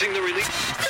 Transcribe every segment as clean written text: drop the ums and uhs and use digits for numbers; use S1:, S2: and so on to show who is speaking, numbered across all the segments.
S1: Announcing the release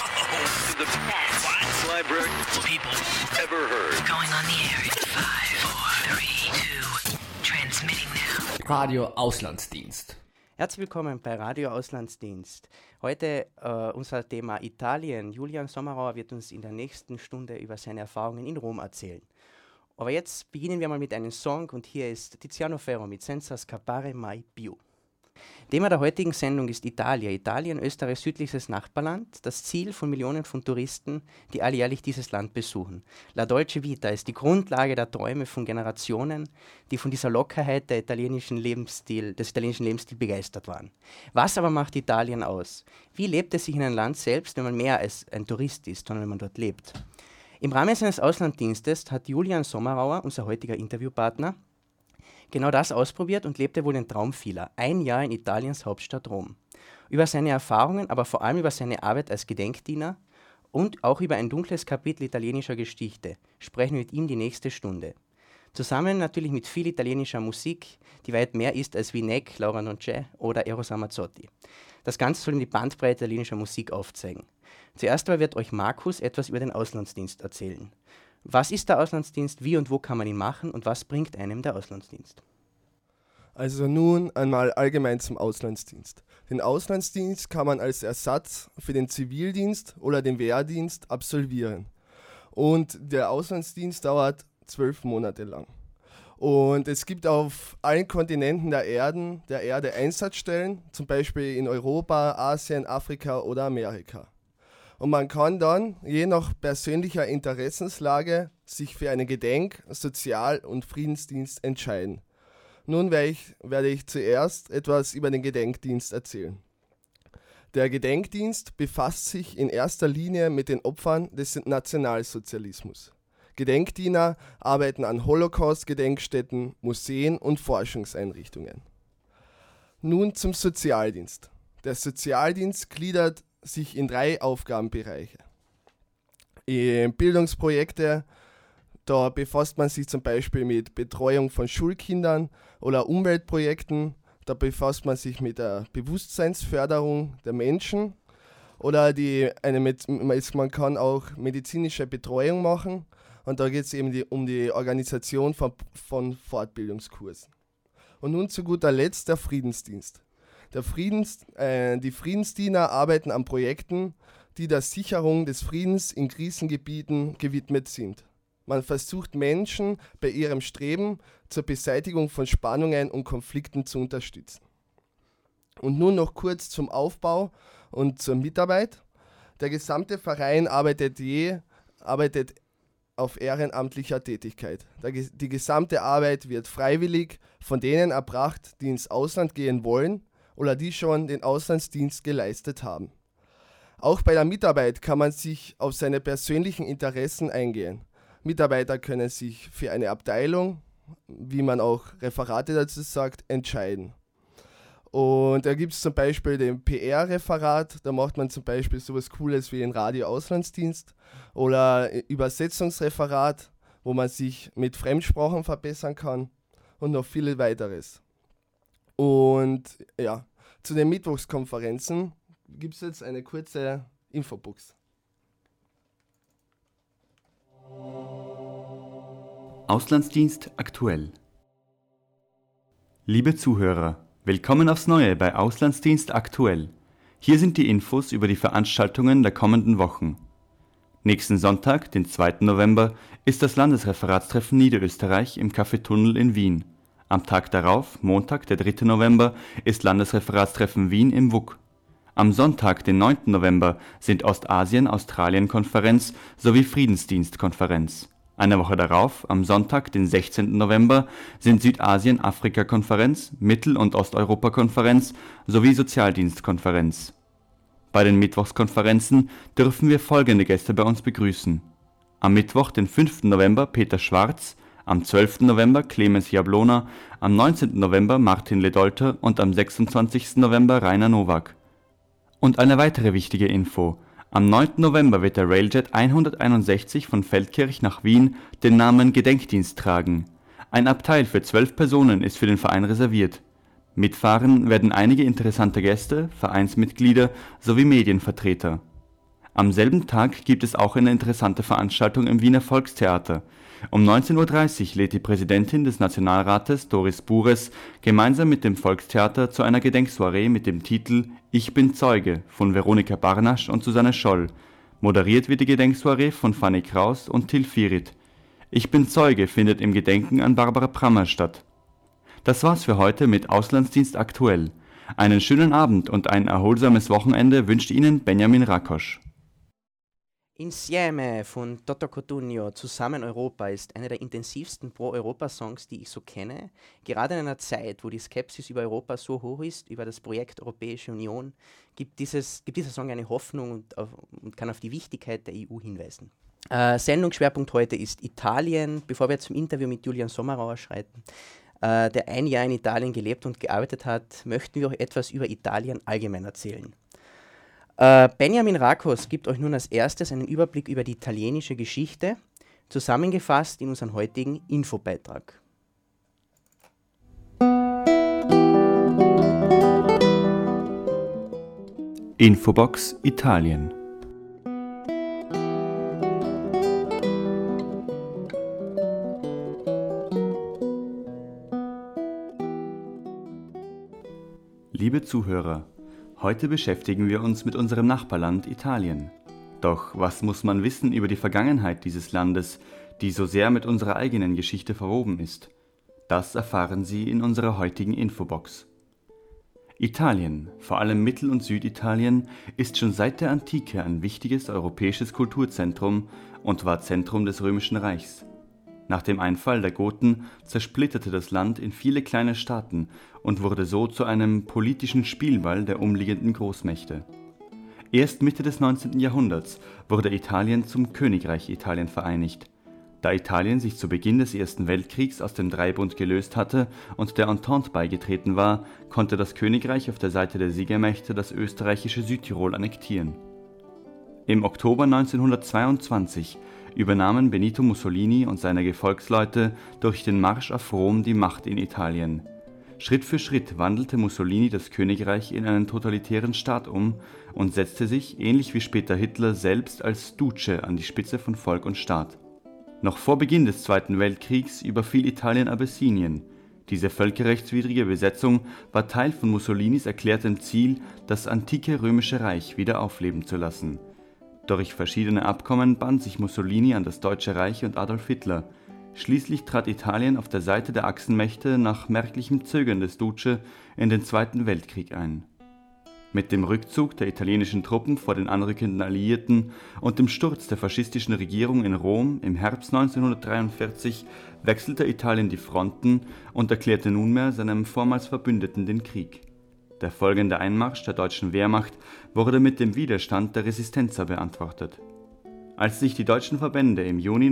S1: of the best library people ever heard.
S2: Going on the air in 5, 4, 3, 2, transmitting now.
S3: Radio Auslandsdienst.
S4: Herzlich willkommen bei Radio Auslandsdienst. Heute unser Thema Italien. Julian Sommerauer wird uns in der nächsten Stunde über seine Erfahrungen in Rom erzählen. Aber jetzt beginnen wir mal mit einem Song und hier ist Tiziano Ferro mit Senza scappare mai più. Thema der heutigen Sendung ist Italien. Italien, Österreichs südlichstes Nachbarland, das Ziel von Millionen von Touristen, die alljährlich dieses Land besuchen. La Dolce Vita ist die Grundlage der Träume von Generationen, die von dieser Lockerheit des italienischen Lebensstil begeistert waren. Was aber macht Italien aus? Wie lebt es sich in einem Land selbst, wenn man mehr als ein Tourist ist, sondern wenn man dort lebt? Im Rahmen seines Auslandsdienstes hat Julian Sommerauer, unser heutiger Interviewpartner, genau das ausprobiert und lebte wohl den Traum vieler. Ein Jahr in Italiens Hauptstadt Rom. Über seine Erfahrungen, aber vor allem über seine Arbeit als Gedenkdiener und auch über ein dunkles Kapitel italienischer Geschichte sprechen wir mit ihm die nächste Stunde. Zusammen natürlich mit viel italienischer Musik, die weit mehr ist als wie Neck, Laura Noce oder Eros Ramazzotti. Das Ganze soll ihm die Bandbreite italienischer Musik aufzeigen. Zuerst aber wird euch Markus etwas über den Auslandsdienst erzählen. Was ist der Auslandsdienst, wie und wo kann man ihn machen und was bringt einem der Auslandsdienst?
S5: Also nun einmal allgemein zum Auslandsdienst. Den Auslandsdienst kann man als Ersatz für den Zivildienst oder den Wehrdienst absolvieren. Und der Auslandsdienst dauert 12 Monate lang. Und es gibt auf allen Kontinenten der Erde Einsatzstellen, zum Beispiel in Europa, Asien, Afrika oder Amerika. Und man kann dann, je nach persönlicher Interessenslage, sich für einen Gedenk-, Sozial- und Friedensdienst entscheiden. Nun werde ich zuerst etwas über den Gedenkdienst erzählen. Der Gedenkdienst befasst sich in erster Linie mit den Opfern des Nationalsozialismus. Gedenkdiener arbeiten an Holocaust-Gedenkstätten, Museen und Forschungseinrichtungen. Nun zum Sozialdienst. Der Sozialdienst gliedert sich in 3 Aufgabenbereiche. Bildungsprojekte, da befasst man sich zum Beispiel mit Betreuung von Schulkindern oder Umweltprojekten, da befasst man sich mit der Bewusstseinsförderung der Menschen oder man kann auch medizinische Betreuung machen und da geht es eben um die Organisation von Fortbildungskursen. Und nun zu guter Letzt der Friedensdienst. Die Friedensdiener arbeiten an Projekten, die der Sicherung des Friedens in Krisengebieten gewidmet sind. Man versucht Menschen bei ihrem Streben zur Beseitigung von Spannungen und Konflikten zu unterstützen. Und nun noch kurz zum Aufbau und zur Mitarbeit. Der gesamte Verein arbeitet auf ehrenamtlicher Tätigkeit. Die gesamte Arbeit wird freiwillig von denen erbracht, die ins Ausland gehen wollen oder die schon den Auslandsdienst geleistet haben. Auch bei der Mitarbeit kann man sich auf seine persönlichen Interessen eingehen. Mitarbeiter können sich für eine Abteilung, wie man auch Referate dazu sagt, entscheiden. Und da gibt es zum Beispiel den PR-Referat, da macht man zum Beispiel sowas Cooles wie den Radio-Auslandsdienst oder Übersetzungsreferat, wo man sich mit Fremdsprachen verbessern kann und noch viele weiteres. Und ja, zu den Mittwochskonferenzen gibt es jetzt eine kurze Infobox.
S6: Auslandsdienst aktuell. Liebe Zuhörer, willkommen aufs Neue bei Auslandsdienst aktuell. Hier sind die Infos über die Veranstaltungen der kommenden Wochen. Nächsten Sonntag, den 2. November, ist das Landesreferatstreffen Niederösterreich im Café Tunnel in Wien. Am Tag darauf, Montag, der 3. November, ist Landesreferatstreffen Wien im WUK. Am Sonntag, den 9. November, sind Ostasien-Australien-Konferenz sowie Friedensdienst-Konferenz. Eine Woche darauf, am Sonntag, den 16. November, sind Südasien-Afrika-Konferenz, Mittel- und Osteuropa-Konferenz sowie Sozialdienst-Konferenz. Bei den Mittwochskonferenzen dürfen wir folgende Gäste bei uns begrüßen. Am Mittwoch, den 5. November, Peter Schwarz, am 12. November Clemens Jablona, am 19. November Martin Ledolter und am 26. November Rainer Nowak. Und eine weitere wichtige Info: Am 9. November wird der Railjet 161 von Feldkirch nach Wien den Namen Gedenkdienst tragen. Ein Abteil für 12 Personen ist für den Verein reserviert. Mitfahren werden einige interessante Gäste, Vereinsmitglieder sowie Medienvertreter. Am selben Tag gibt es auch eine interessante Veranstaltung im Wiener Volkstheater. Um 19:30 Uhr lädt die Präsidentin des Nationalrates, Doris Bures, gemeinsam mit dem Volkstheater zu einer Gedenksoiree mit dem Titel Ich bin Zeuge von Veronika Barnasch und Susanne Scholl. Moderiert wird die Gedenksoiree von Fanny Kraus und Till Firit. Ich bin Zeuge findet im Gedenken an Barbara Prammer statt. Das war's für heute mit Auslandsdienst aktuell. Einen schönen Abend und ein erholsames Wochenende wünscht Ihnen Benjamin Rakosch.
S4: Insieme von Toto Cotugno, Zusammen Europa, ist einer der intensivsten Pro-Europa-Songs, die ich so kenne. Gerade in einer Zeit, wo die Skepsis über Europa so hoch ist, über das Projekt Europäische Union, gibt dieser Song eine Hoffnung und kann auf die Wichtigkeit der EU hinweisen. Sendungsschwerpunkt heute ist Italien. Bevor wir zum Interview mit Julian Sommerauer schreiten, der ein Jahr in Italien gelebt und gearbeitet hat, möchten wir auch etwas über Italien allgemein erzählen. Benjamin Rakos gibt euch nun als erstes einen Überblick über die italienische Geschichte, zusammengefasst in unseren heutigen Infobeitrag.
S6: Infobox Italien. Liebe Zuhörer, heute beschäftigen wir uns mit unserem Nachbarland Italien. Doch was muss man wissen über die Vergangenheit dieses Landes, die so sehr mit unserer eigenen Geschichte verwoben ist? Das erfahren Sie in unserer heutigen Infobox. Italien, vor allem Mittel- und Süditalien, ist schon seit der Antike ein wichtiges europäisches Kulturzentrum und war Zentrum des Römischen Reichs. Nach dem Einfall der Goten zersplitterte das Land in viele kleine Staaten und wurde so zu einem politischen Spielball der umliegenden Großmächte. Erst Mitte des 19. Jahrhunderts wurde Italien zum Königreich Italien vereinigt. Da Italien sich zu Beginn des Ersten Weltkriegs aus dem Dreibund gelöst hatte und der Entente beigetreten war, konnte das Königreich auf der Seite der Siegermächte das österreichische Südtirol annektieren. Im Oktober 1922 übernahmen Benito Mussolini und seine Gefolgsleute durch den Marsch auf Rom die Macht in Italien. Schritt für Schritt wandelte Mussolini das Königreich in einen totalitären Staat um und setzte sich, ähnlich wie später Hitler, selbst als Duce an die Spitze von Volk und Staat. Noch vor Beginn des Zweiten Weltkriegs überfiel Italien Abessinien. Diese völkerrechtswidrige Besetzung war Teil von Mussolinis erklärtem Ziel, das antike Römische Reich wieder aufleben zu lassen. Durch verschiedene Abkommen band sich Mussolini an das Deutsche Reich und Adolf Hitler. Schließlich trat Italien auf der Seite der Achsenmächte nach merklichem Zögern des Duce in den Zweiten Weltkrieg ein. Mit dem Rückzug der italienischen Truppen vor den anrückenden Alliierten und dem Sturz der faschistischen Regierung in Rom im Herbst 1943 wechselte Italien die Fronten und erklärte nunmehr seinem vormals Verbündeten den Krieg. Der folgende Einmarsch der deutschen Wehrmacht wurde mit dem Widerstand der Resistenza beantwortet. Als sich die deutschen Verbände im Juni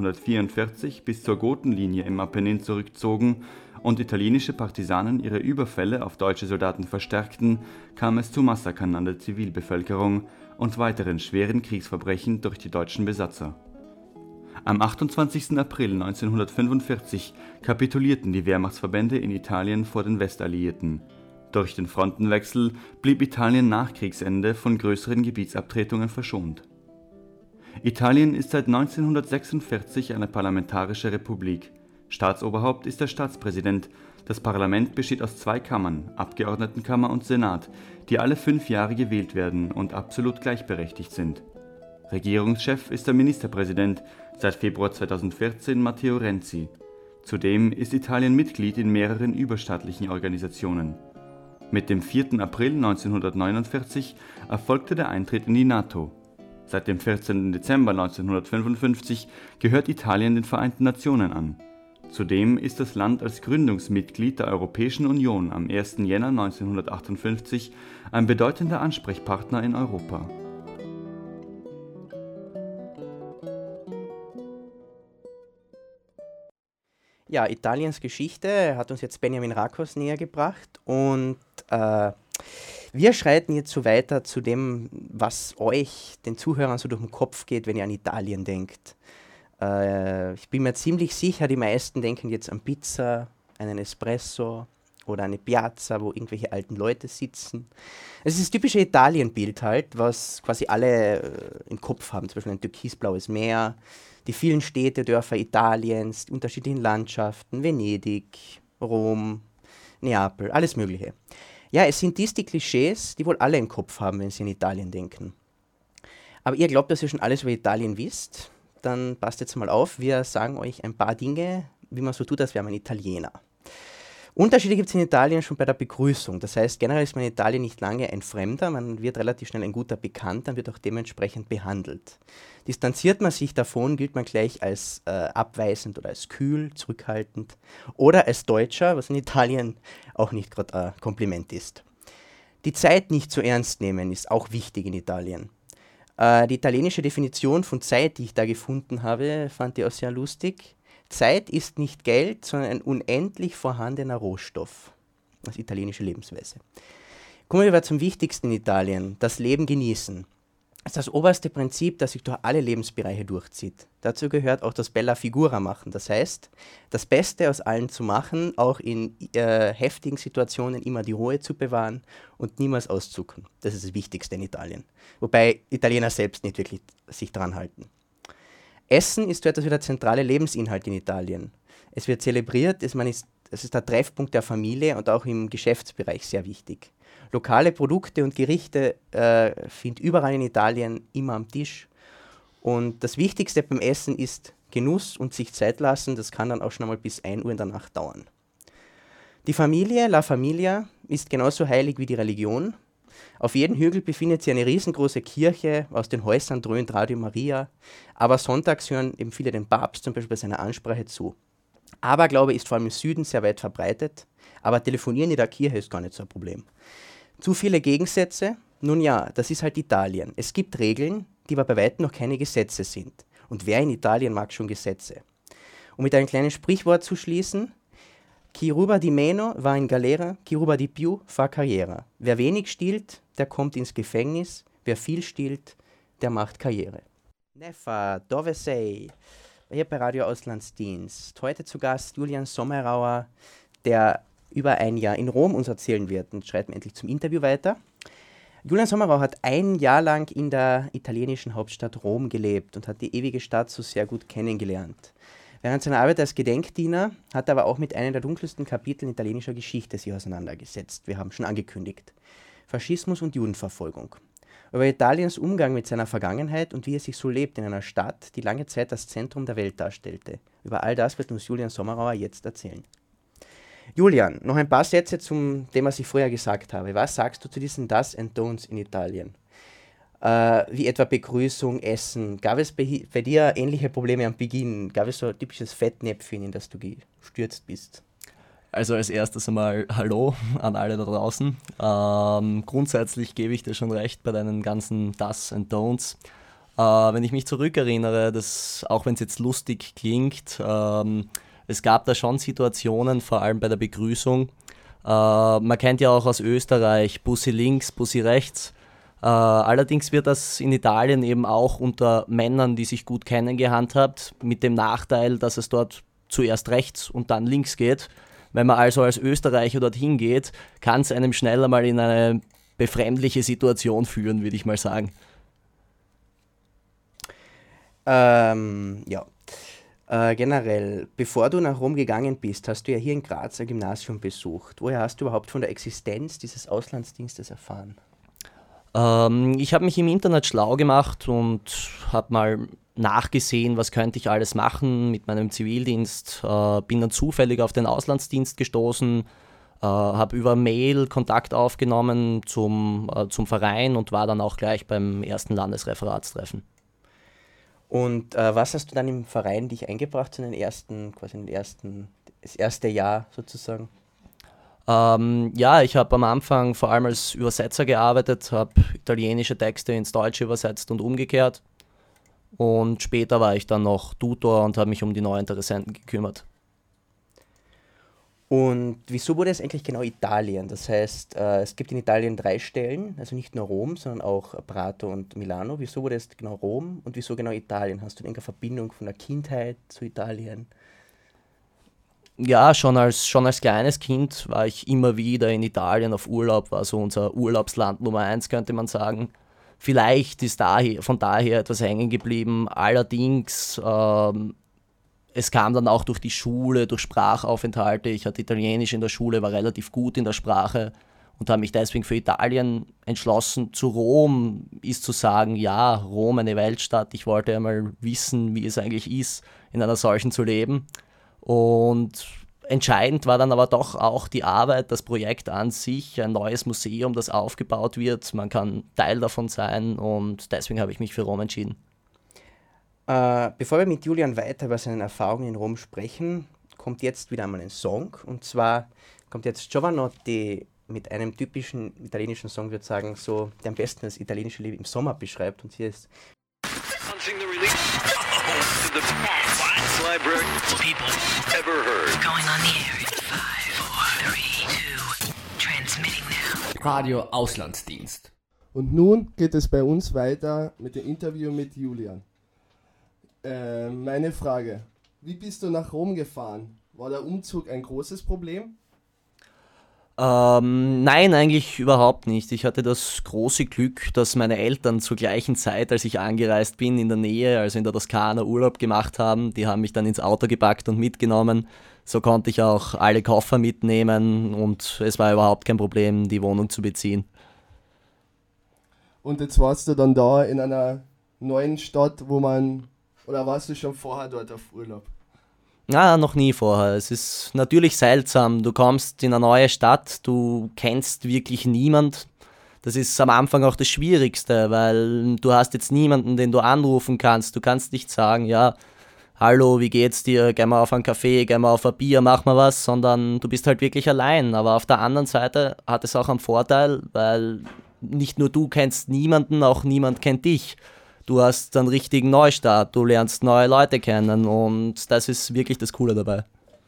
S6: 1944 bis zur Gotenlinie im Apennin zurückzogen und italienische Partisanen ihre Überfälle auf deutsche Soldaten verstärkten, kam es zu Massakern an der Zivilbevölkerung und weiteren schweren Kriegsverbrechen durch die deutschen Besatzer. Am 28. April 1945 kapitulierten die Wehrmachtsverbände in Italien vor den Westalliierten. Durch den Frontenwechsel blieb Italien nach Kriegsende von größeren Gebietsabtretungen verschont. Italien ist seit 1946 eine parlamentarische Republik. Staatsoberhaupt ist der Staatspräsident. Das Parlament besteht aus 2 Kammern, Abgeordnetenkammer und Senat, die alle 5 Jahre gewählt werden und absolut gleichberechtigt sind. Regierungschef ist der Ministerpräsident, seit Februar 2014 Matteo Renzi. Zudem ist Italien Mitglied in mehreren überstaatlichen Organisationen. Mit dem 4. April 1949 erfolgte der Eintritt in die NATO. Seit dem 14. Dezember 1955 gehört Italien den Vereinten Nationen an. Zudem ist das Land als Gründungsmitglied der Europäischen Union am 1. Jänner 1958 ein bedeutender Ansprechpartner in Europa.
S4: Ja, Italiens Geschichte hat uns jetzt Benjamin Rakos näher gebracht und wir schreiten jetzt so weiter zu dem, was euch, den Zuhörern, so durch den Kopf geht, wenn ihr an Italien denkt. Ich bin mir ziemlich sicher, die meisten denken jetzt an Pizza, einen Espresso oder eine Piazza, wo irgendwelche alten Leute sitzen. Es ist das typische Italienbild halt, was quasi alle im Kopf haben, zum Beispiel ein türkisblaues Meer, die vielen Städte, Dörfer Italiens, die unterschiedlichen Landschaften, Venedig, Rom, Neapel, alles Mögliche. Ja, es sind die Klischees, die wohl alle im Kopf haben, wenn sie an Italien denken. Aber ihr glaubt, dass ihr schon alles über Italien wisst? Dann passt jetzt mal auf, wir sagen euch ein paar Dinge, wie man so tut, als wäre man Italiener. Unterschiede gibt es in Italien schon bei der Begrüßung. Das heißt, generell ist man in Italien nicht lange ein Fremder, man wird relativ schnell ein guter Bekannter, wird auch dementsprechend behandelt. Distanziert man sich davon, gilt man gleich als abweisend oder als kühl, zurückhaltend oder als Deutscher, was in Italien auch nicht gerade ein Kompliment ist. Die Zeit nicht zu ernst nehmen ist auch wichtig in Italien. Die italienische Definition von Zeit, die ich da gefunden habe, fand ich auch sehr lustig. Zeit ist nicht Geld, sondern ein unendlich vorhandener Rohstoff. Das italienische Lebensweise. Kommen wir zum Wichtigsten in Italien, das Leben genießen. Das ist das oberste Prinzip, das sich durch alle Lebensbereiche durchzieht. Dazu gehört auch das Bella Figura machen. Das heißt, das Beste aus allen zu machen, auch in heftigen Situationen immer die Ruhe zu bewahren und niemals auszucken. Das ist das Wichtigste in Italien. Wobei Italiener selbst nicht wirklich sich dran halten. Essen ist so etwas wie der zentrale Lebensinhalt in Italien. Es wird zelebriert, es ist der Treffpunkt der Familie und auch im Geschäftsbereich sehr wichtig. Lokale Produkte und Gerichte findet überall in Italien immer am Tisch. Und das Wichtigste beim Essen ist Genuss und sich Zeit lassen. Das kann dann auch schon einmal bis 1 Uhr in der Nacht dauern. Die Familie, La Familia, ist genauso heilig wie die Religion. Auf jedem Hügel befindet sich eine riesengroße Kirche, aus den Häusern dröhnt Radio Maria, aber sonntags hören eben viele dem Papst zum Beispiel bei seiner Ansprache zu. Aberglaube ist vor allem im Süden sehr weit verbreitet, aber Telefonieren in der Kirche ist gar nicht so ein Problem. Zu viele Gegensätze? Nun ja, das ist halt Italien. Es gibt Regeln, die aber bei weitem noch keine Gesetze sind. Und wer in Italien mag schon Gesetze? Um mit einem kleinen Sprichwort zu schließen: Chi ruba di meno va in galera, chi ruba di più fa carriera. Wer wenig stiehlt, der kommt ins Gefängnis, wer viel stiehlt, der macht Karriere. Neffa, dove sei? Hier bei Radio Auslandsdienst. Heute zu Gast Julian Sommerauer, der über ein Jahr in Rom uns erzählen wird, und schreiten wir endlich zum Interview weiter. Julian Sommerauer hat ein Jahr lang in der italienischen Hauptstadt Rom gelebt und hat die ewige Stadt so sehr gut kennengelernt. Während seiner Arbeit als Gedenkdiener hat er aber auch mit einem der dunkelsten Kapitel italienischer Geschichte sich auseinandergesetzt. Wir haben schon angekündigt. Faschismus und Judenverfolgung. Über Italiens Umgang mit seiner Vergangenheit und wie es sich so lebt in einer Stadt, die lange Zeit das Zentrum der Welt darstellte. Über all das wird uns Julian Sommerauer jetzt erzählen. Julian, noch ein paar Sätze zum dem, was ich vorher gesagt habe. Was sagst du zu diesen Do's and Don'ts in Italien? Wie etwa Begrüßung, Essen. Gab es bei dir ähnliche Probleme am Beginn? Gab es so ein typisches Fettnäpfchen, in das du gestürzt bist?
S3: Also als erstes einmal Hallo an alle da draußen. Grundsätzlich gebe ich dir schon recht bei deinen ganzen Do's and Don'ts. Wenn ich mich zurückerinnere, auch wenn es jetzt lustig klingt, es gab da schon Situationen, vor allem bei der Begrüßung. Man kennt ja auch aus Österreich Bussi links, Bussi rechts. Allerdings wird das in Italien eben auch unter Männern, die sich gut kennen, gehandhabt, mit dem Nachteil, dass es dort zuerst rechts und dann links geht. Wenn man also als Österreicher dorthin geht, kann es einem schneller mal in eine befremdliche Situation führen, würde ich mal sagen.
S4: Generell, bevor du nach Rom gegangen bist, hast du ja hier in Graz ein Gymnasium besucht. Woher hast du überhaupt von der Existenz dieses Auslandsdienstes erfahren?
S3: Ich habe mich im Internet schlau gemacht und habe mal nachgesehen, was könnte ich alles machen mit meinem Zivildienst. Bin dann zufällig auf den Auslandsdienst gestoßen, habe über Mail Kontakt aufgenommen zum Verein und war dann auch gleich beim ersten Landesreferatstreffen.
S4: Und was hast du dann im Verein dich eingebracht, das erste Jahr sozusagen?
S3: Ich habe am Anfang vor allem als Übersetzer gearbeitet, habe italienische Texte ins Deutsche übersetzt und umgekehrt. Und später war ich dann noch Tutor und habe mich um die neuen Interessenten gekümmert.
S4: Und wieso wurde es eigentlich genau Italien? Das heißt, es gibt in Italien 3 Stellen, also nicht nur Rom, sondern auch Prato und Milano. Wieso wurde es genau Rom und wieso genau Italien? Hast du irgendeine Verbindung von der Kindheit zu Italien?
S3: Ja, schon als kleines Kind war ich immer wieder in Italien auf Urlaub, war so unser Urlaubsland Nummer 1, könnte man sagen. Vielleicht ist von daher etwas hängen geblieben. Allerdings, es kam dann auch durch die Schule, durch Sprachaufenthalte. Ich hatte Italienisch in der Schule, war relativ gut in der Sprache und habe mich deswegen für Italien entschlossen. Zu Rom ist zu sagen, ja, Rom, eine Weltstadt. Ich wollte einmal wissen, wie es eigentlich ist, in einer solchen zu leben. Und entscheidend war dann aber doch auch die Arbeit, das Projekt an sich, ein neues Museum, das aufgebaut wird. Man kann Teil davon sein und deswegen habe ich mich für Rom entschieden.
S4: Bevor wir mit Julian weiter über seine Erfahrungen in Rom sprechen, kommt jetzt wieder einmal ein Song. Und zwar kommt jetzt Giovanotti mit einem typischen italienischen Song, würde ich sagen, so, der am besten das italienische Leben im Sommer beschreibt. Und hier ist
S1: Launching the release. To the best library people ever heard.
S2: Going on the air in 5, 4, 3, 2. Transmitting now.
S7: Radio Auslandsdienst.
S5: Und nun geht es bei uns weiter mit dem Interview mit Julian. Meine Frage, wie bist du nach Rom gefahren? War der Umzug ein großes Problem?
S3: Nein, eigentlich überhaupt nicht. Ich hatte das große Glück, dass meine Eltern zur gleichen Zeit, als ich angereist bin, in der Nähe, also in der Toskana, Urlaub gemacht haben. Die haben mich dann ins Auto gepackt und mitgenommen. So konnte ich auch alle Koffer mitnehmen und es war überhaupt kein Problem, die Wohnung zu beziehen.
S5: Und jetzt warst du dann da in einer neuen Stadt, oder warst du schon vorher dort auf Urlaub?
S3: Na, noch nie vorher. Es ist natürlich seltsam. Du kommst in eine neue Stadt, du kennst wirklich niemand. Das ist am Anfang auch das Schwierigste, weil du hast jetzt niemanden, den du anrufen kannst. Du kannst nicht sagen, ja, hallo, wie geht's dir? Geh mal auf einen Kaffee, geh mal auf ein Bier, mach mal was, sondern du bist halt wirklich allein. Aber auf der anderen Seite hat es auch einen Vorteil, weil nicht nur du kennst niemanden, auch niemand kennt dich. Du hast einen richtigen Neustart, du lernst neue Leute kennen und das ist wirklich das Coole dabei.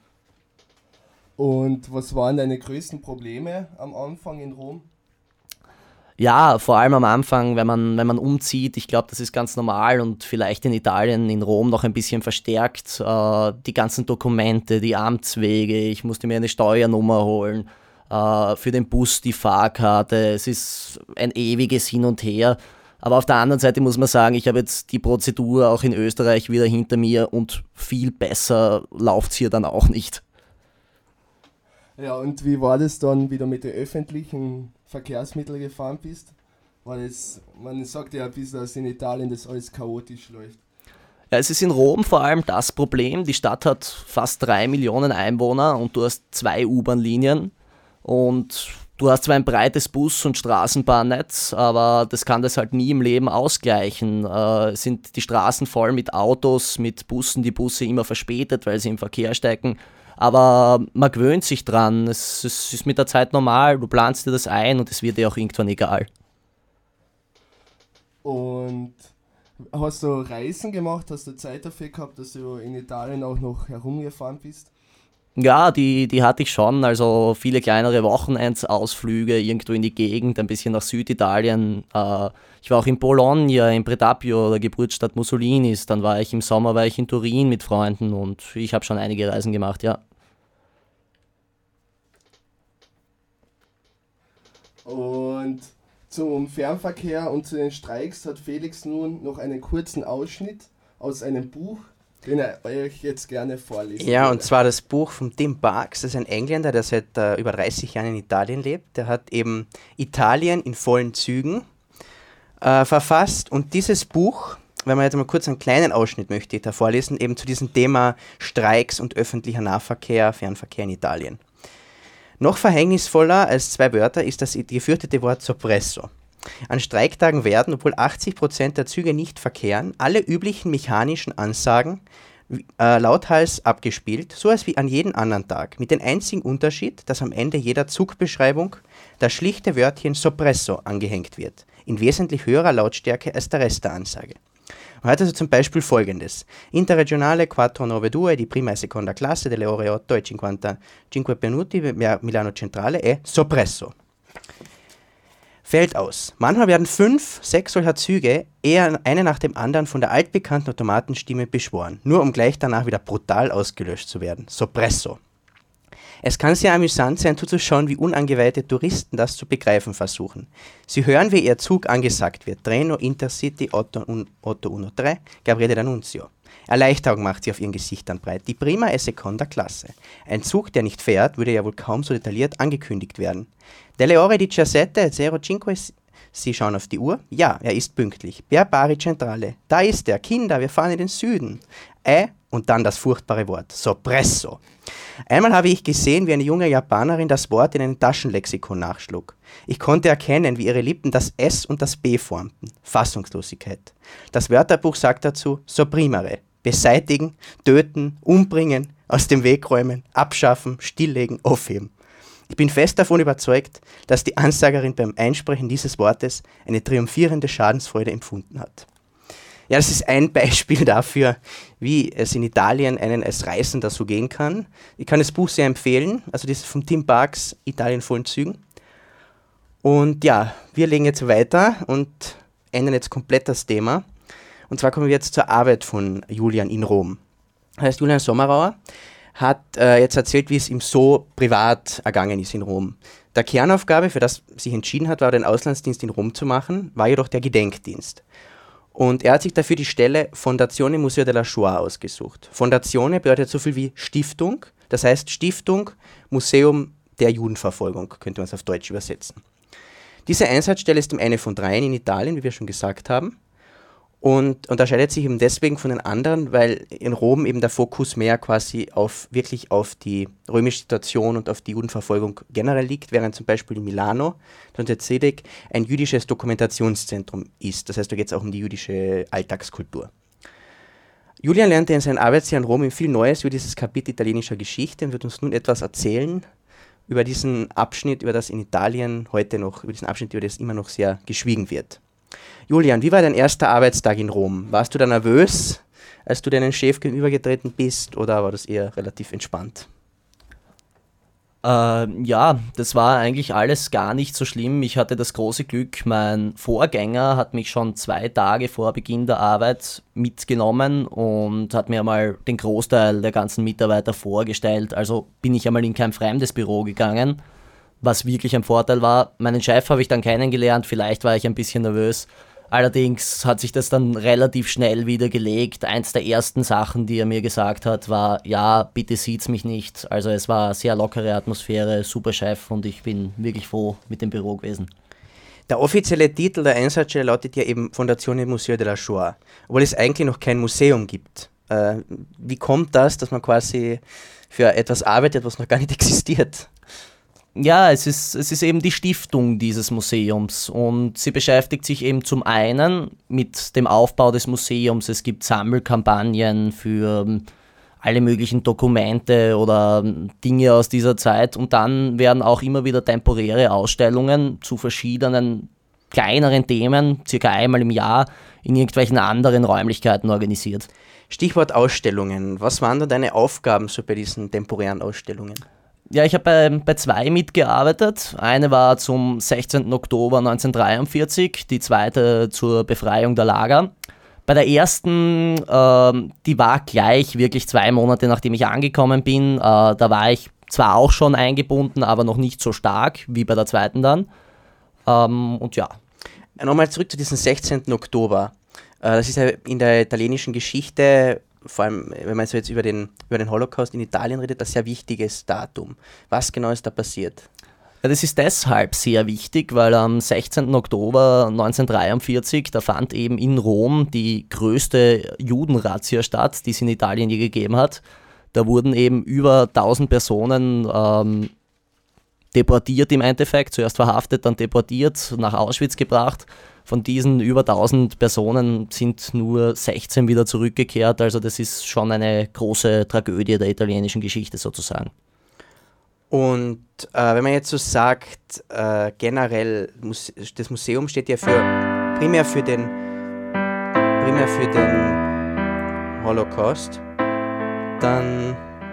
S5: Und was waren deine größten Probleme am Anfang in Rom?
S3: Ja, vor allem am Anfang, wenn man umzieht, ich glaube, das ist ganz normal und vielleicht in Italien, in Rom noch ein bisschen verstärkt. Die ganzen Dokumente, die Amtswege, ich musste mir eine Steuernummer holen, für den Bus die Fahrkarte, es ist ein ewiges Hin und Her. Aber auf der anderen Seite muss man sagen, ich habe jetzt die Prozedur auch in Österreich wieder hinter mir und viel besser läuft es hier dann auch nicht.
S5: Ja, und wie war das dann, wie du mit den öffentlichen Verkehrsmitteln gefahren bist? Weil man sagt ja ein bisschen, dass in Italien das alles chaotisch läuft.
S3: Ja, es ist in Rom vor allem das Problem, die Stadt hat fast 3 Millionen Einwohner und du hast 2 U-Bahn-Linien und du hast zwar ein breites Bus- und Straßenbahnnetz, aber das kann das halt nie im Leben ausgleichen. Sind die Straßen voll mit Autos, mit Bussen, die Busse immer verspätet, weil sie im Verkehr stecken. Aber man gewöhnt sich dran, es ist mit der Zeit normal, du planst dir das ein und es wird dir auch irgendwann egal.
S5: Und hast du Reisen gemacht, hast du Zeit dafür gehabt, dass du in Italien auch noch herumgefahren bist?
S3: Ja, die hatte ich schon, also viele kleinere Wochenendsausflüge irgendwo in die Gegend, ein bisschen nach Süditalien. Ich war auch in Bologna, in Predappio, der Geburtsstadt Mussolinis. Dann war ich im Sommer in Turin mit Freunden und ich habe schon einige Reisen gemacht, ja.
S5: Und zum Fernverkehr und zu den Streiks hat Felix nun noch einen kurzen Ausschnitt aus einem Buch, den er euch jetzt gerne vorlesen
S4: Ja,
S5: würde.
S4: und zwar das Buch von Tim Parks. Das ist ein Engländer, der seit über 30 Jahren in Italien lebt. Der hat eben Italien in vollen Zügen verfasst. Und dieses Buch, wenn man jetzt mal kurz einen kleinen Ausschnitt möchte ich da vorlesen, eben zu diesem Thema Streiks und öffentlicher Nahverkehr, Fernverkehr in Italien. Noch verhängnisvoller als 2 Wörter ist das gefürchtete Wort Soppresso. An Streiktagen werden, obwohl 80% der Züge nicht verkehren, alle üblichen mechanischen Ansagen lauthals abgespielt, so als wie an jedem anderen Tag, mit dem einzigen Unterschied, dass am Ende jeder Zugbeschreibung das schlichte Wörtchen Soppresso angehängt wird, in wesentlich höherer Lautstärke als der Rest der Ansage. Man hat also zum Beispiel folgendes: Interregionale 492 di prima e seconda classe delle ore 8:55 minuti Milano Centrale è Soppresso. Fällt aus. Manchmal werden 5, 6 solcher Züge eher eine nach dem anderen von der altbekannten Automatenstimme beschworen, nur um gleich danach wieder brutal ausgelöscht zu werden. Soppresso. Es kann sehr amüsant sein, zuzuschauen, wie unangeweihte Touristen das zu begreifen versuchen. Sie hören, wie ihr Zug angesagt wird. Treno Intercity 813, Gabriele D'Annunzio. Erleichterung macht sie auf ihren Gesichtern breit. Die prima e seconda Klasse. Ein Zug, der nicht fährt, würde ja wohl kaum so detailliert angekündigt werden. Delle ore 17:05. Sie schauen auf die Uhr. Ja, er ist pünktlich. Per Bari Centrale. Da ist er. Kinder, wir fahren in den Süden. Und dann das furchtbare Wort. Soppresso. Einmal habe ich gesehen, wie eine junge Japanerin das Wort in ein Taschenlexikon nachschlug. Ich konnte erkennen, wie ihre Lippen das S und das B formten. Fassungslosigkeit. Das Wörterbuch sagt dazu Sopprimere. Beseitigen, töten, umbringen, aus dem Weg räumen, abschaffen, stilllegen, aufheben. Ich bin fest davon überzeugt, dass die Ansagerin beim Einsprechen dieses Wortes eine triumphierende Schadensfreude empfunden hat. Ja, das ist ein Beispiel dafür, wie es in Italien einen als Reisender so gehen kann. Ich kann das Buch sehr empfehlen, also das ist von Tim Parks, Italien vollen Zügen. Und ja, wir legen jetzt weiter und ändern jetzt komplett das Thema. Und zwar kommen wir jetzt zur Arbeit von Julian in Rom. Das heißt, Julian Sommerauer hat jetzt erzählt, wie es ihm so privat ergangen ist in Rom. Der Kernaufgabe, für das sich entschieden hat, war den Auslandsdienst in Rom zu machen, war jedoch der Gedenkdienst. Und er hat sich dafür die Stelle Fondazione Museo della Shoah ausgesucht. Fondazione bedeutet so viel wie Stiftung, das heißt Stiftung Museum der Judenverfolgung, könnte man es auf Deutsch übersetzen. Diese Einsatzstelle ist eine von 3 in Italien, wie wir schon gesagt haben. Und unterscheidet sich eben deswegen von den anderen, weil in Rom eben der Fokus mehr quasi wirklich auf die römische Situation und auf die Judenverfolgung generell liegt, während zum Beispiel in Milano, Dante Zedek, ein jüdisches Dokumentationszentrum ist. Das heißt, da geht es auch um die jüdische Alltagskultur. Julian lernte in seinem Arbeitsjahr in Rom viel Neues über dieses Kapitel italienischer Geschichte und wird uns nun etwas erzählen über diesen Abschnitt, über das in Italien heute noch, über diesen Abschnitt, über das immer noch sehr geschwiegen wird. Julian, wie war dein erster Arbeitstag in Rom? Warst du da nervös, als du deinem Chef gegenübergetreten bist, oder war das eher relativ entspannt?
S3: Ja, das war eigentlich alles gar nicht so schlimm. Ich hatte das große Glück, mein Vorgänger hat mich schon 2 Tage vor Beginn der Arbeit mitgenommen und hat mir einmal den Großteil der ganzen Mitarbeiter vorgestellt. Also bin ich einmal in kein fremdes Büro gegangen, was wirklich ein Vorteil war. Meinen Chef habe ich dann kennengelernt, vielleicht war ich ein bisschen nervös. Allerdings hat sich das dann relativ schnell wieder gelegt. Eins der ersten Sachen, die er mir gesagt hat, war, ja, bitte sieht's mich nicht. Also es war sehr lockere Atmosphäre, super Chef und ich bin wirklich froh mit dem Büro gewesen.
S4: Der offizielle Titel der Einsatzstelle lautet ja eben Fondazione Museo della Shoah, obwohl es eigentlich noch kein Museum gibt. Wie kommt das, dass man quasi für etwas arbeitet, was noch gar nicht existiert?
S3: Ja, es ist eben die Stiftung dieses Museums und sie beschäftigt sich eben zum einen mit dem Aufbau des Museums. Es gibt Sammelkampagnen für alle möglichen Dokumente oder Dinge aus dieser Zeit und dann werden auch immer wieder temporäre Ausstellungen zu verschiedenen kleineren Themen, circa einmal im Jahr, in irgendwelchen anderen Räumlichkeiten organisiert.
S4: Stichwort Ausstellungen. Was waren da deine Aufgaben so bei diesen temporären Ausstellungen?
S3: Ja, ich habe bei 2 mitgearbeitet. Eine war zum 16. Oktober 1943, die zweite zur Befreiung der Lager. Bei der ersten, die war gleich wirklich 2 Monate, nachdem ich angekommen bin. Da war ich zwar auch schon eingebunden, aber noch nicht so stark wie bei der zweiten dann. Und ja.
S4: Nochmal zurück zu diesem 16. Oktober. Das ist ja in der italienischen Geschichte, vor allem wenn man so jetzt über den Holocaust in Italien redet, ein sehr wichtiges Datum. Was genau ist da passiert?
S3: Ja, das ist deshalb sehr wichtig, weil am 16. Oktober 1943, da fand eben in Rom die größte Judenrazzia statt, die es in Italien je gegeben hat. Da wurden eben über 1000 Personen deportiert im Endeffekt, zuerst verhaftet, dann deportiert, nach Auschwitz gebracht. Von diesen über 1000 Personen sind nur 16 wieder zurückgekehrt, also das ist schon eine große Tragödie der italienischen Geschichte sozusagen. Und
S4: wenn man jetzt so sagt, generell, das Museum steht ja primär für den Holocaust, dann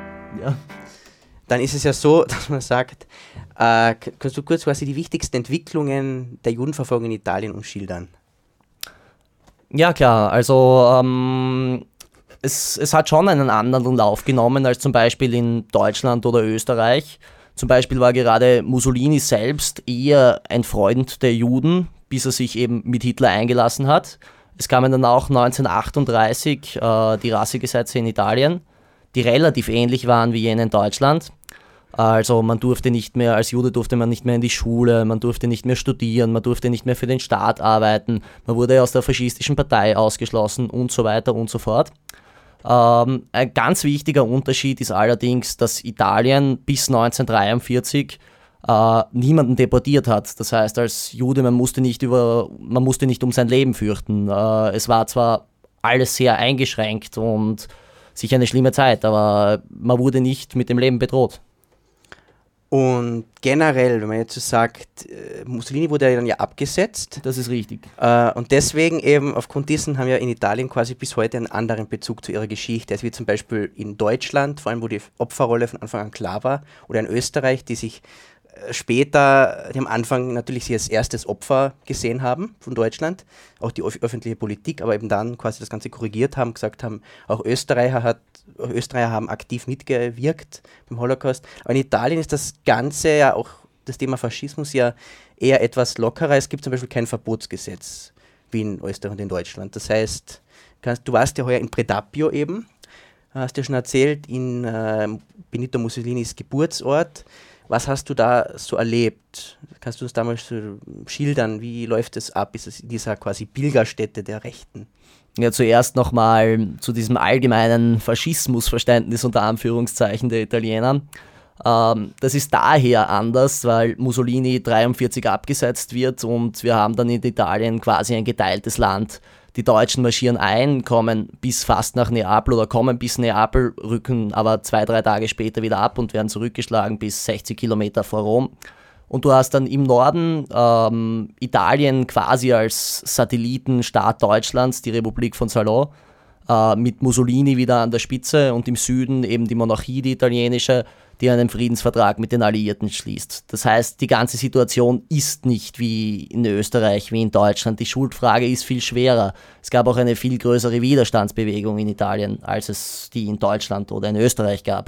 S4: ist es ja so, dass man sagt, kannst du kurz quasi die wichtigsten Entwicklungen der Judenverfolgung in Italien uns schildern?
S3: Ja klar, also es hat schon einen anderen Lauf genommen als zum Beispiel in Deutschland oder Österreich. Zum Beispiel war gerade Mussolini selbst eher ein Freund der Juden, bis er sich eben mit Hitler eingelassen hat. Es kamen dann auch 1938 die Rassegesetze in Italien, die relativ ähnlich waren wie jene in Deutschland. Also man durfte nicht mehr, als Jude durfte man nicht mehr in die Schule, man durfte nicht mehr studieren, man durfte nicht mehr für den Staat arbeiten, man wurde aus der faschistischen Partei ausgeschlossen und so weiter und so fort. Ein ganz wichtiger Unterschied ist allerdings, dass Italien bis 1943 niemanden deportiert hat. Das heißt, als Jude, man musste nicht um sein Leben fürchten. Es war zwar alles sehr eingeschränkt und sicher eine schlimme Zeit, aber man wurde nicht mit dem Leben bedroht.
S4: Und generell, wenn man jetzt so sagt, Mussolini wurde ja dann ja abgesetzt.
S3: Das ist richtig.
S4: Und deswegen eben, aufgrund dessen haben wir in Italien quasi bis heute einen anderen Bezug zu ihrer Geschichte, als wie zum Beispiel in Deutschland, vor allem wo die Opferrolle von Anfang an klar war, oder in Österreich, die sich später, die am Anfang natürlich sie als erstes Opfer gesehen haben von Deutschland, auch die öffentliche Politik, aber eben dann quasi das Ganze korrigiert haben, gesagt haben, auch Österreicher haben aktiv mitgewirkt beim Holocaust. Aber in Italien ist das Ganze ja auch, das Thema Faschismus ja eher etwas lockerer. Es gibt zum Beispiel kein Verbotsgesetz wie in Österreich und in Deutschland. Das heißt, du warst ja heuer in Predappio eben, hast ja schon erzählt, in Benito Mussolinis Geburtsort. Was hast du da so erlebt? Kannst du uns damals so schildern? Wie läuft es ab? Ist es in dieser quasi Pilgerstätte der Rechten?
S3: Ja, zuerst nochmal zu diesem allgemeinen Faschismusverständnis unter Anführungszeichen der Italiener. Das ist daher anders, weil Mussolini 1943 abgesetzt wird und wir haben dann in Italien quasi ein geteiltes Land. Die Deutschen marschieren ein, kommen bis fast nach Neapel oder kommen bis Neapel, rücken aber 2-3 Tage später wieder ab und werden zurückgeschlagen bis 60 Kilometer vor Rom. Und du hast dann im Norden Italien quasi als Satellitenstaat Deutschlands, die Republik von Salò, mit Mussolini wieder an der Spitze und im Süden eben die Monarchie, die italienische, die einen Friedensvertrag mit den Alliierten schließt. Das heißt, die ganze Situation ist nicht wie in Österreich, wie in Deutschland. Die Schuldfrage ist viel schwerer. Es gab auch eine viel größere Widerstandsbewegung in Italien, als es die in Deutschland oder in Österreich gab.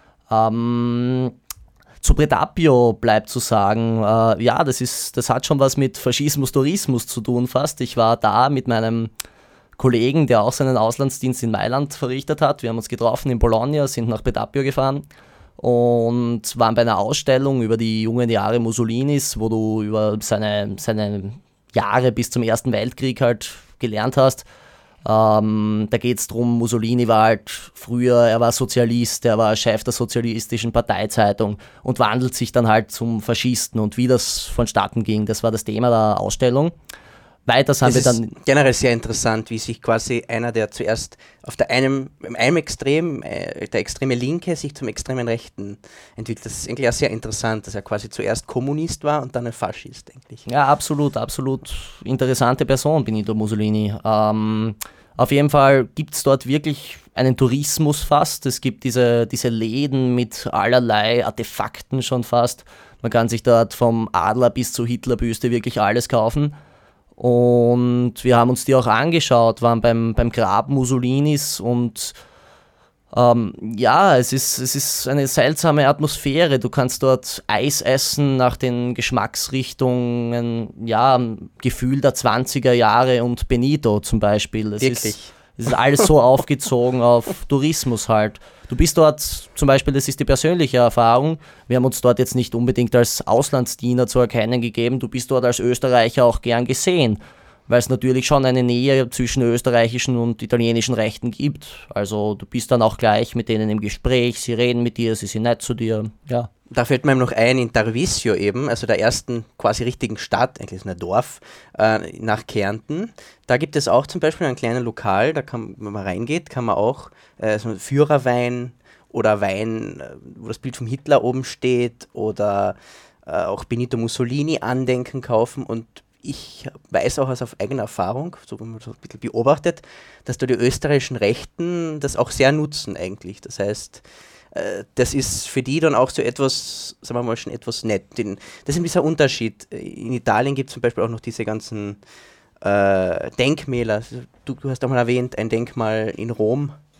S3: Zu Predappio bleibt zu sagen, ja, das hat schon was mit Faschismus, Tourismus zu tun fast. Ich war da mit meinem Kollegen, der auch seinen Auslandsdienst in Mailand verrichtet hat. Wir haben uns getroffen in Bologna, sind nach Predappio gefahren und waren bei einer Ausstellung über die jungen Jahre Mussolinis, wo du über seine Jahre bis zum Ersten Weltkrieg halt gelernt hast. Da geht es darum, Mussolini war halt früher, er war Sozialist, er war Chef der sozialistischen Parteizeitung und wandelt sich dann halt zum Faschisten und wie das vonstatten ging, das war das Thema der Ausstellung. Weiters haben wir dann...
S4: Das ist generell sehr interessant, wie sich quasi einer, der zuerst auf einem Extrem, der extreme Linke, sich zum extremen Rechten entwickelt. Das ist eigentlich auch sehr interessant, dass er quasi zuerst Kommunist war und dann ein Faschist, eigentlich.
S3: Ja, absolut interessante Person, Benito Mussolini. Auf jeden Fall gibt es dort wirklich einen Tourismus fast. Es gibt diese Läden mit allerlei Artefakten schon fast. Man kann sich dort vom Adler bis zur Hitlerbüste wirklich alles kaufen. Und wir haben uns die auch angeschaut, waren beim Grab Mussolinis und ja, es ist eine seltsame Atmosphäre. Du kannst dort Eis essen nach den Geschmacksrichtungen, ja, Gefühl der 20er Jahre und Benito zum Beispiel. Es ist alles so aufgezogen auf Tourismus halt. Du bist dort, zum Beispiel, das ist die persönliche Erfahrung, wir haben uns dort jetzt nicht unbedingt als Auslandsdiener zu erkennen gegeben, du bist dort als Österreicher auch gern gesehen, weil es natürlich schon eine Nähe zwischen österreichischen und italienischen Rechten gibt. Also du bist dann auch gleich mit denen im Gespräch, sie reden mit dir, sie sind nett zu dir, ja.
S4: Da fällt mir noch ein, in Tarvisio eben, also der ersten quasi richtigen Stadt, eigentlich ist ein Dorf, nach Kärnten. Da gibt es auch zum Beispiel ein kleines Lokal, da kann, wenn man reingeht, kann man auch so einen Führerwein oder Wein, wo das Bild vom Hitler oben steht oder auch Benito Mussolini Andenken kaufen. Und ich weiß auch aus auf eigene Erfahrung, so wenn man so ein bisschen beobachtet, dass da die österreichischen Rechten das auch sehr nutzen eigentlich. Das heißt, das ist für die dann auch so etwas, sagen wir mal, schon etwas nett. Das ist ein bisschen ein Unterschied. In Italien gibt es zum Beispiel auch noch diese ganzen Denkmäler. Du hast auch mal erwähnt, ein Denkmal in Rom,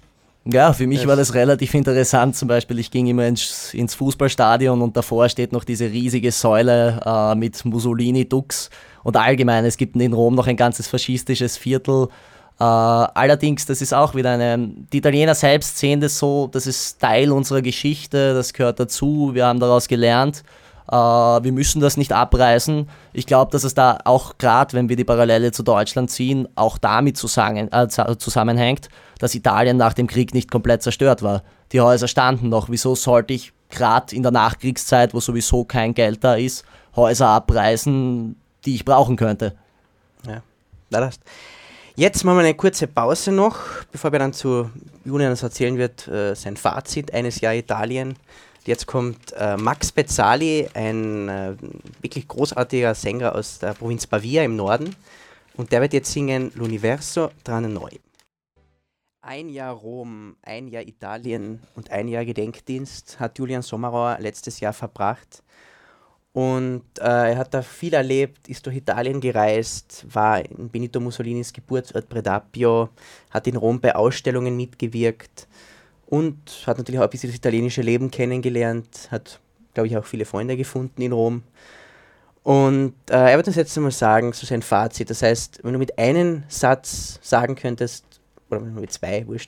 S3: Ja, für mich war das relativ interessant. Zum Beispiel, ich ging immer ins Fußballstadion und davor steht noch diese riesige Säule mit Mussolini-Dux. Und allgemein, es gibt in Rom noch ein ganzes faschistisches Viertel. Allerdings, das ist auch wieder die Italiener selbst sehen das so, das ist Teil unserer Geschichte, das gehört dazu, wir haben daraus gelernt. Wir müssen das nicht abreißen. Ich glaube, dass es da auch gerade, wenn wir die Parallele zu Deutschland ziehen, auch damit zusammenhängt, dass Italien nach dem Krieg nicht komplett zerstört war. Die Häuser standen noch. Wieso sollte ich gerade in der Nachkriegszeit, wo sowieso kein Geld da ist, Häuser abreißen, die ich brauchen könnte?
S4: Ja, das. Jetzt machen wir eine kurze Pause noch, bevor wir dann zu Julian uns erzählen wird, sein Fazit, eines Jahr Italien. Jetzt kommt Max Pezzali, ein wirklich großartiger Sänger aus der Provinz Pavia im Norden. Und der wird jetzt singen L'Universo tranne noi. Ein Jahr Rom, ein Jahr Italien und ein Jahr Gedenkdienst hat Julian Sommerauer letztes Jahr verbracht. Und er hat da viel erlebt, ist durch Italien gereist, war in Benito Mussolinis Geburtsort Predappio, hat in Rom bei Ausstellungen mitgewirkt. Und hat natürlich auch ein bisschen das italienische Leben kennengelernt, hat, glaube ich, auch viele Freunde gefunden in Rom. Und er wird uns jetzt einmal sagen, so sein Fazit. Das heißt, wenn du mit einem Satz sagen könntest, oder mit zwei, wurscht,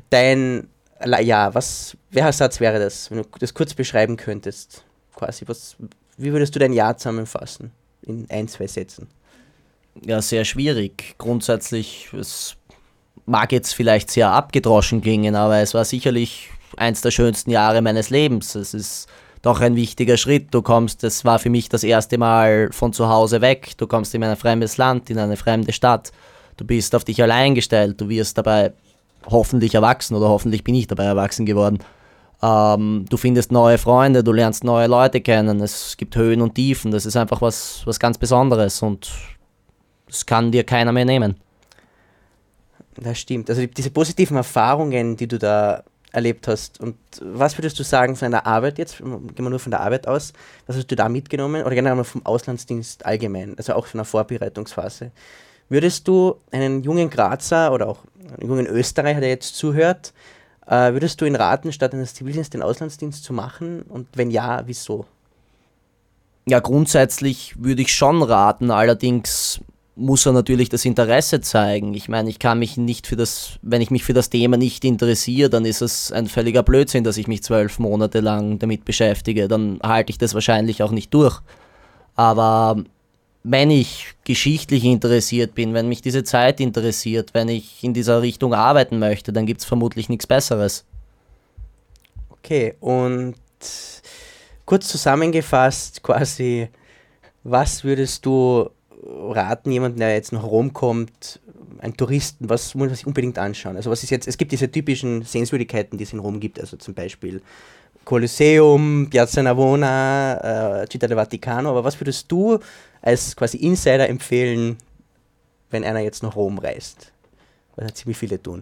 S4: welcher Satz wäre das, wenn du das kurz beschreiben könntest? Quasi, wie würdest du dein Jahr zusammenfassen? In 1, 2 Sätzen.
S3: Ja, sehr schwierig. Grundsätzlich, es mag jetzt vielleicht sehr abgedroschen klingen, aber es war sicherlich eins der schönsten Jahre meines Lebens. Es ist doch ein wichtiger Schritt. Es war für mich das erste Mal von zu Hause weg. Du kommst in ein fremdes Land, in eine fremde Stadt. Du bist auf dich allein gestellt. Du wirst dabei hoffentlich erwachsen oder hoffentlich bin ich dabei erwachsen geworden. Du findest neue Freunde, du lernst neue Leute kennen. Es gibt Höhen und Tiefen. Das ist einfach was ganz Besonderes und das kann dir keiner mehr nehmen.
S4: Das stimmt. Also diese positiven Erfahrungen, die du da erlebt hast, und was würdest du sagen von deiner Arbeit jetzt, gehen wir nur von der Arbeit aus, was hast du da mitgenommen oder generell vom Auslandsdienst allgemein, also auch von der Vorbereitungsphase? Würdest du einen jungen Grazer oder auch einen jungen Österreicher, der jetzt zuhört, würdest du ihn raten, statt eines Zivildienstes den Auslandsdienst zu machen und wenn ja, wieso?
S3: Ja, grundsätzlich würde ich schon raten, allerdings muss er natürlich das Interesse zeigen. Ich meine, ich kann mich nicht wenn ich mich für das Thema nicht interessiere, dann ist es ein völliger Blödsinn, dass ich mich 12 Monate lang damit beschäftige. Dann halte ich das wahrscheinlich auch nicht durch. Aber wenn ich geschichtlich interessiert bin, wenn mich diese Zeit interessiert, wenn ich in dieser Richtung arbeiten möchte, dann gibt es vermutlich nichts Besseres.
S4: Okay, und kurz zusammengefasst quasi, was würdest du raten, jemanden, der jetzt nach Rom kommt, einen Touristen, was muss man sich unbedingt anschauen? Also es gibt diese typischen Sehenswürdigkeiten, die es in Rom gibt, also zum Beispiel Colosseum, Piazza Navona, Città del Vaticano, aber was würdest du als quasi Insider empfehlen, wenn einer jetzt nach Rom reist? Was ziemlich viele tun.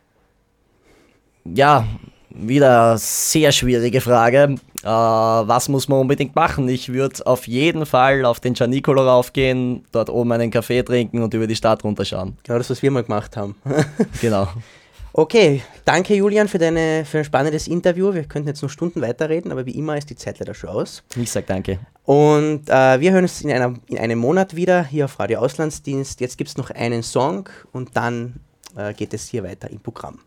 S3: Ja, wieder eine sehr schwierige Frage. Was muss man unbedingt machen? Ich würde auf jeden Fall auf den Gianicolo raufgehen, dort oben einen Kaffee trinken und über die Stadt runterschauen.
S4: Genau das, was wir mal gemacht haben.
S3: Genau.
S4: Okay, danke Julian für ein spannendes Interview. Wir könnten jetzt noch Stunden weiterreden, aber wie immer ist die Zeit leider schon aus.
S3: Ich sage danke.
S4: Und wir hören uns in einem Monat wieder hier auf Radio Auslandsdienst. Jetzt gibt es noch einen Song und dann geht es hier weiter im Programm.